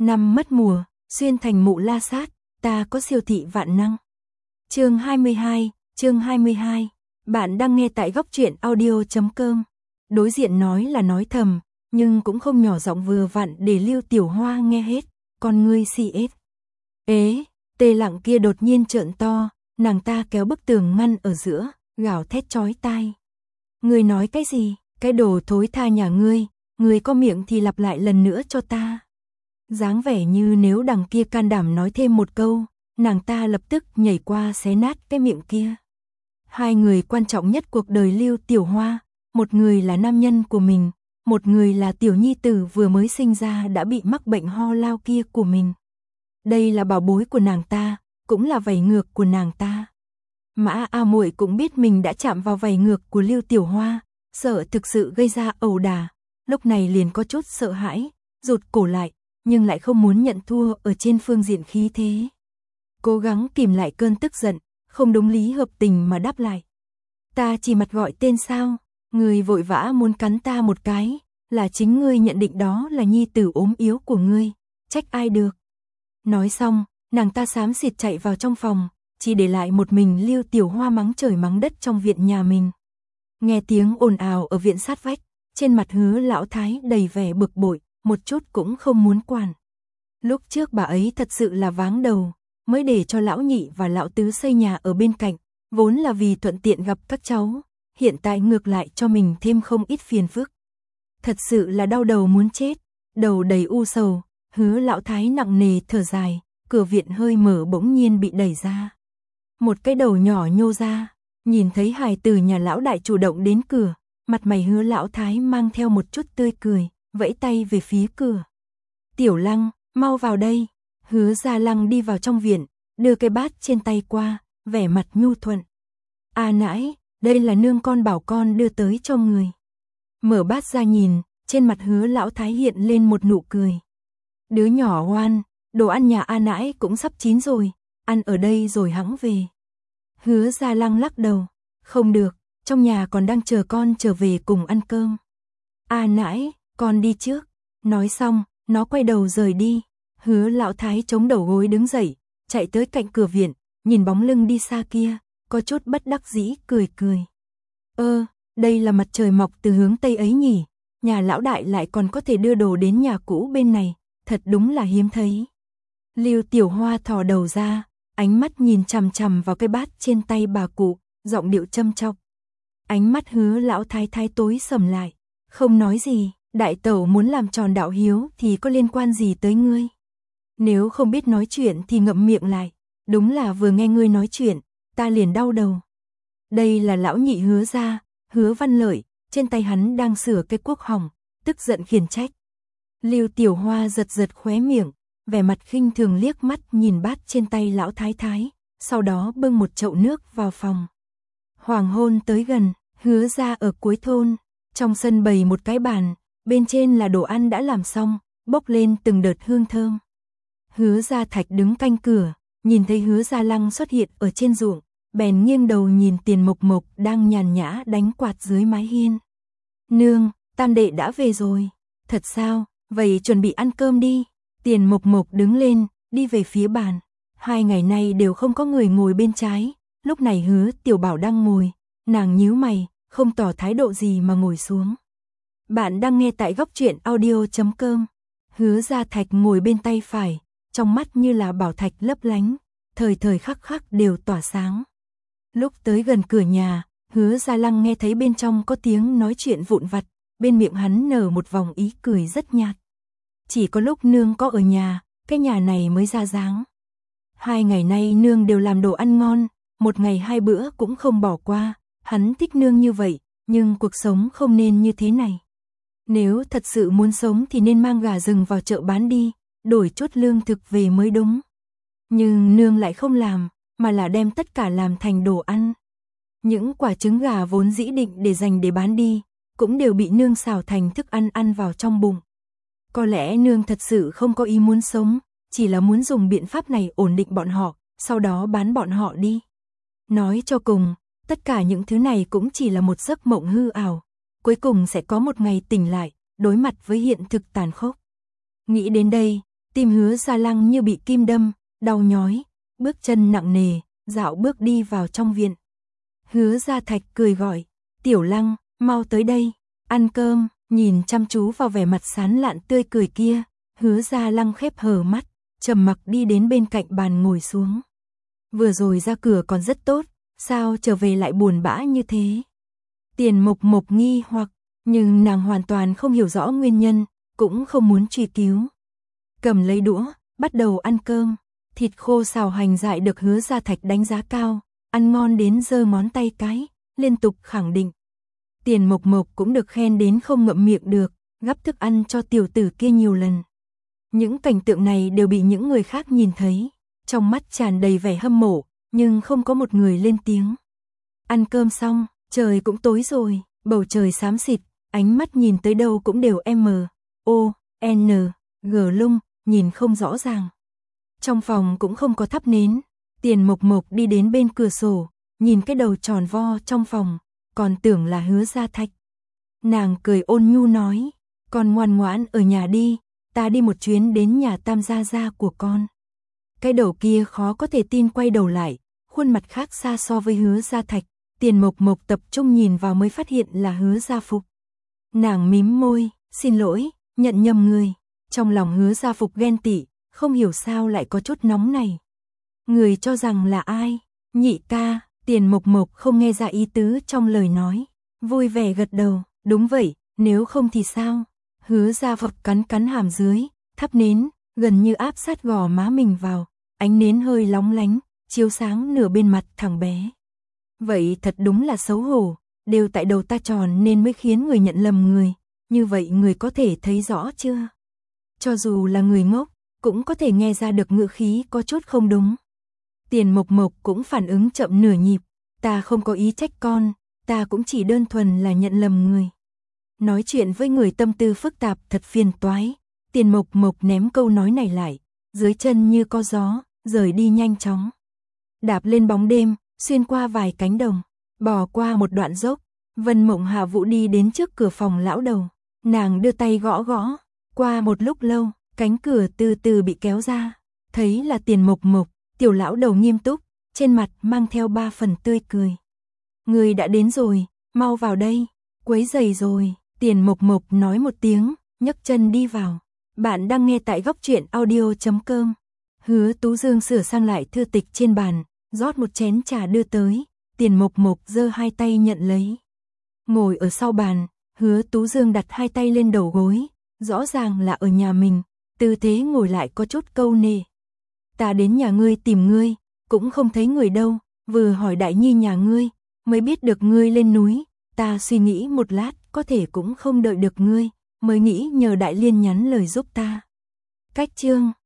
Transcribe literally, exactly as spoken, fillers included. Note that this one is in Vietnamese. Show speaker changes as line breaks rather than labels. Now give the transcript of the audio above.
Năm mất mùa, xuyên thành mụ la sát, ta có siêu thị vạn năng. Chương hai mươi hai, chương hai mươi hai. Bạn đang nghe tại góc truyện audio chấm com. Đối diện nói là nói thầm, nhưng cũng không nhỏ giọng vừa vặn để Lưu Tiểu Hoa nghe hết, con ngươi xì ết. Ế, tê lặng kia đột nhiên trợn to, nàng ta kéo bức tường ngăn ở giữa, gào thét chói tai. Ngươi nói cái gì, cái đồ thối tha nhà ngươi, ngươi có miệng thì lặp lại lần nữa cho ta. Dáng vẻ như nếu đằng kia can đảm nói thêm một câu, nàng ta lập tức nhảy qua xé nát cái miệng kia. Hai người quan trọng nhất cuộc đời Lưu Tiểu Hoa, một người là nam nhân của mình, một người là tiểu nhi tử vừa mới sinh ra đã bị mắc bệnh ho lao kia của mình. Đây là bảo bối của nàng ta, cũng là vảy ngược của nàng ta. Mã A Muội cũng biết mình đã chạm vào vảy ngược của Lưu Tiểu Hoa, sợ thực sự gây ra ẩu đả, lúc này liền có chút sợ hãi, rụt cổ lại, nhưng lại không muốn nhận thua ở trên phương diện khí thế. Cố gắng kìm lại cơn tức giận, không đúng lý hợp tình mà đáp lại. Ta chỉ mặt gọi tên sao, ngươi vội vã muốn cắn ta một cái, là chính ngươi nhận định đó là nhi tử ốm yếu của ngươi, trách ai được. Nói xong, nàng ta xám xịt chạy vào trong phòng, chỉ để lại một mình Lưu Tiểu Hoa mắng trời mắng đất trong viện nhà mình. Nghe tiếng ồn ào ở viện sát vách, trên mặt Hứa lão thái đầy vẻ bực bội, một chút cũng không muốn quản. Lúc trước bà ấy thật sự là váng đầu, mới để cho lão nhị và lão tứ xây nhà ở bên cạnh, vốn là vì thuận tiện gặp các cháu, hiện tại ngược lại cho mình thêm không ít phiền phức. Thật sự là đau đầu muốn chết, đầu đầy u sầu, Hứa lão thái nặng nề thở dài, cửa viện hơi mở bỗng nhiên bị đẩy ra. Một cái đầu nhỏ nhô ra, nhìn thấy hài tử nhà lão đại chủ động đến cửa, mặt mày Hứa lão thái mang theo một chút tươi cười, vẫy tay về phía cửa. Tiểu Lăng, mau vào đây. Hứa Gia Lăng đi vào trong viện, đưa cái bát trên tay qua, vẻ mặt nhu thuận. À nãi, đây là nương con bảo con đưa tới cho người. Mở bát ra nhìn, trên mặt Hứa lão thái hiện lên một nụ cười. Đứa nhỏ ngoan, đồ ăn nhà A nãi cũng sắp chín rồi, ăn ở đây rồi hẵng về. Hứa Gia Lăng lắc đầu, không được, trong nhà còn đang chờ con trở về cùng ăn cơm. A nãi, con đi trước. Nói xong, nó quay đầu rời đi. Hứa lão thái chống đầu gối đứng dậy, chạy tới cạnh cửa viện, nhìn bóng lưng đi xa kia, có chút bất đắc dĩ cười cười. Ơ, đây là mặt trời mọc từ hướng Tây ấy nhỉ, nhà lão đại lại còn có thể đưa đồ đến nhà cũ bên này, thật đúng là hiếm thấy. Lưu Tiểu Hoa thò đầu ra, ánh mắt nhìn chằm chằm vào cái bát trên tay bà cụ, giọng điệu châm chọc. Ánh mắt Hứa lão thái thái tối sầm lại, không nói gì, đại tẩu muốn làm tròn đạo hiếu thì có liên quan gì tới ngươi. Nếu không biết nói chuyện thì ngậm miệng lại, đúng là vừa nghe ngươi nói chuyện, ta liền đau đầu. Đây là lão nhị Hứa gia, Hứa Văn Lợi, trên tay hắn đang sửa cái cuốc hỏng, tức giận khiển trách. Lưu Tiểu Hoa giật giật khóe miệng, vẻ mặt khinh thường liếc mắt nhìn bát trên tay lão thái thái, sau đó bưng một chậu nước vào phòng. Hoàng hôn tới gần, Hứa gia ở cuối thôn, trong sân bày một cái bàn, bên trên là đồ ăn đã làm xong, bốc lên từng đợt hương thơm. Hứa Gia Thạch đứng canh cửa, nhìn thấy Hứa Gia Lăng xuất hiện ở trên ruộng, bèn nghiêng đầu nhìn Tiền Mộc Mộc đang nhàn nhã đánh quạt dưới mái hiên. Nương, tam đệ đã về rồi. Thật sao, vậy chuẩn bị ăn cơm đi. Tiền Mộc Mộc đứng lên, đi về phía bàn. Hai ngày nay đều không có người ngồi bên trái, lúc này Hứa Tiểu Bảo đang ngồi, nàng nhíu mày, không tỏ thái độ gì mà ngồi xuống. Bạn đang nghe tại góc truyện audio chấm com. Hứa Gia Thạch ngồi bên tay phải, trong mắt như là bảo thạch lấp lánh, thời thời khắc khắc đều tỏa sáng. Lúc tới gần cửa nhà, Hứa Gia Lăng nghe thấy bên trong có tiếng nói chuyện vụn vặt, bên miệng hắn nở một vòng ý cười rất nhạt. Chỉ có lúc nương có ở nhà, cái nhà này mới ra dáng. Hai ngày nay nương đều làm đồ ăn ngon, một ngày hai bữa cũng không bỏ qua, hắn thích nương như vậy, nhưng cuộc sống không nên như thế này. Nếu thật sự muốn sống thì nên mang gà rừng vào chợ bán đi, đổi chút lương thực về mới đúng. Nhưng nương lại không làm, mà là đem tất cả làm thành đồ ăn. Những quả trứng gà vốn dĩ định để dành để bán đi, cũng đều bị nương xào thành thức ăn ăn vào trong bụng. Có lẽ nương thật sự không có ý muốn sống, chỉ là muốn dùng biện pháp này ổn định bọn họ, sau đó bán bọn họ đi. Nói cho cùng, tất cả những thứ này cũng chỉ là một giấc mộng hư ảo. Cuối cùng sẽ có một ngày tỉnh lại, đối mặt với hiện thực tàn khốc. Nghĩ đến đây, tim Hứa Gia Lăng như bị kim đâm, đau nhói, bước chân nặng nề, dạo bước đi vào trong viện. Hứa Gia Thạch cười gọi, Tiểu Lăng, mau tới đây, ăn cơm. Nhìn chăm chú vào vẻ mặt sán lạn tươi cười kia, Hứa Gia Lăng khép hờ mắt, trầm mặc đi đến bên cạnh bàn ngồi xuống. Vừa rồi ra cửa còn rất tốt, sao trở về lại buồn bã như thế? Tiền Mộc Mộc nghi hoặc, nhưng nàng hoàn toàn không hiểu rõ nguyên nhân, cũng không muốn truy cứu. Cầm lấy đũa, bắt đầu ăn cơm, thịt khô xào hành dại được Hứa Gia Thạch đánh giá cao, ăn ngon đến giơ ngón tay cái, liên tục khẳng định. Tiền Mộc Mộc cũng được khen đến không ngậm miệng được, gắp thức ăn cho tiểu tử kia nhiều lần. Những cảnh tượng này đều bị những người khác nhìn thấy, trong mắt tràn đầy vẻ hâm mộ, nhưng không có một người lên tiếng. Ăn cơm xong, trời cũng tối rồi, bầu trời xám xịt, ánh mắt nhìn tới đâu cũng đều M, O, N, G lung, nhìn không rõ ràng. Trong phòng cũng không có thắp nến, Tiền Mộc Mộc đi đến bên cửa sổ, nhìn cái đầu tròn vo trong phòng, còn tưởng là Hứa Gia Thạch. Nàng cười ôn nhu nói, con ngoan ngoãn ở nhà đi, ta đi một chuyến đến nhà Tam gia gia của con. Cái đầu kia khó có thể tin quay đầu lại, khuôn mặt khác xa so với Hứa Gia Thạch, Tiền Mộc Mộc tập trung nhìn vào mới phát hiện là Hứa Gia Phục. Nàng mím môi, xin lỗi, nhận nhầm người. Trong lòng Hứa Gia Phục ghen tị, không hiểu sao lại có chút nóng này. Người cho rằng là ai? Nhị ca. Tiền Mộc Mộc không nghe ra ý tứ trong lời nói, vui vẻ gật đầu, đúng vậy, nếu không thì sao? Hứa Gia Phục cắn cắn hàm dưới, thắp nến, gần như áp sát gò má mình vào, ánh nến hơi lóng lánh, chiếu sáng nửa bên mặt thằng bé. Vậy thật đúng là xấu hổ, đều tại đầu ta tròn nên mới khiến người nhận lầm người, như vậy người có thể thấy rõ chưa? Cho dù là người ngốc, cũng có thể nghe ra được ngữ khí có chút không đúng. Tiền Mộc Mộc cũng phản ứng chậm nửa nhịp, ta không có ý trách con, ta cũng chỉ đơn thuần là nhận lầm người. Nói chuyện với người tâm tư phức tạp thật phiền toái, Tiền Mộc Mộc ném câu nói này lại, dưới chân như có gió, rời đi nhanh chóng. Đạp lên bóng đêm, xuyên qua vài cánh đồng, bò qua một đoạn dốc, Vân Mộng Hạ Vũ đi đến trước cửa phòng lão đầu, nàng đưa tay gõ gõ, qua một lúc lâu, cánh cửa từ từ bị kéo ra, thấy là Tiền Mộc Mộc. Tiểu lão đầu nghiêm túc, trên mặt mang theo ba phần tươi cười. Người đã đến rồi, mau vào đây, quấy rầy rồi, Tiền Mộc Mộc nói một tiếng, nhấc chân đi vào. Bạn đang nghe tại góc truyện audio chấm com. Hứa Tú Dương sửa sang lại thư tịch trên bàn, rót một chén trà đưa tới, Tiền Mộc Mộc giơ hai tay nhận lấy. Ngồi ở sau bàn, Hứa Tú Dương đặt hai tay lên đầu gối, rõ ràng là ở nhà mình, tư thế ngồi lại có chút câu nệ. Ta đến nhà ngươi tìm ngươi, cũng không thấy người đâu, vừa hỏi Đại Nhi nhà ngươi, mới biết được ngươi lên núi, ta suy nghĩ một lát, có thể cũng không đợi được ngươi, mới nghĩ nhờ Đại Liên nhắn lời giúp ta. Cách chương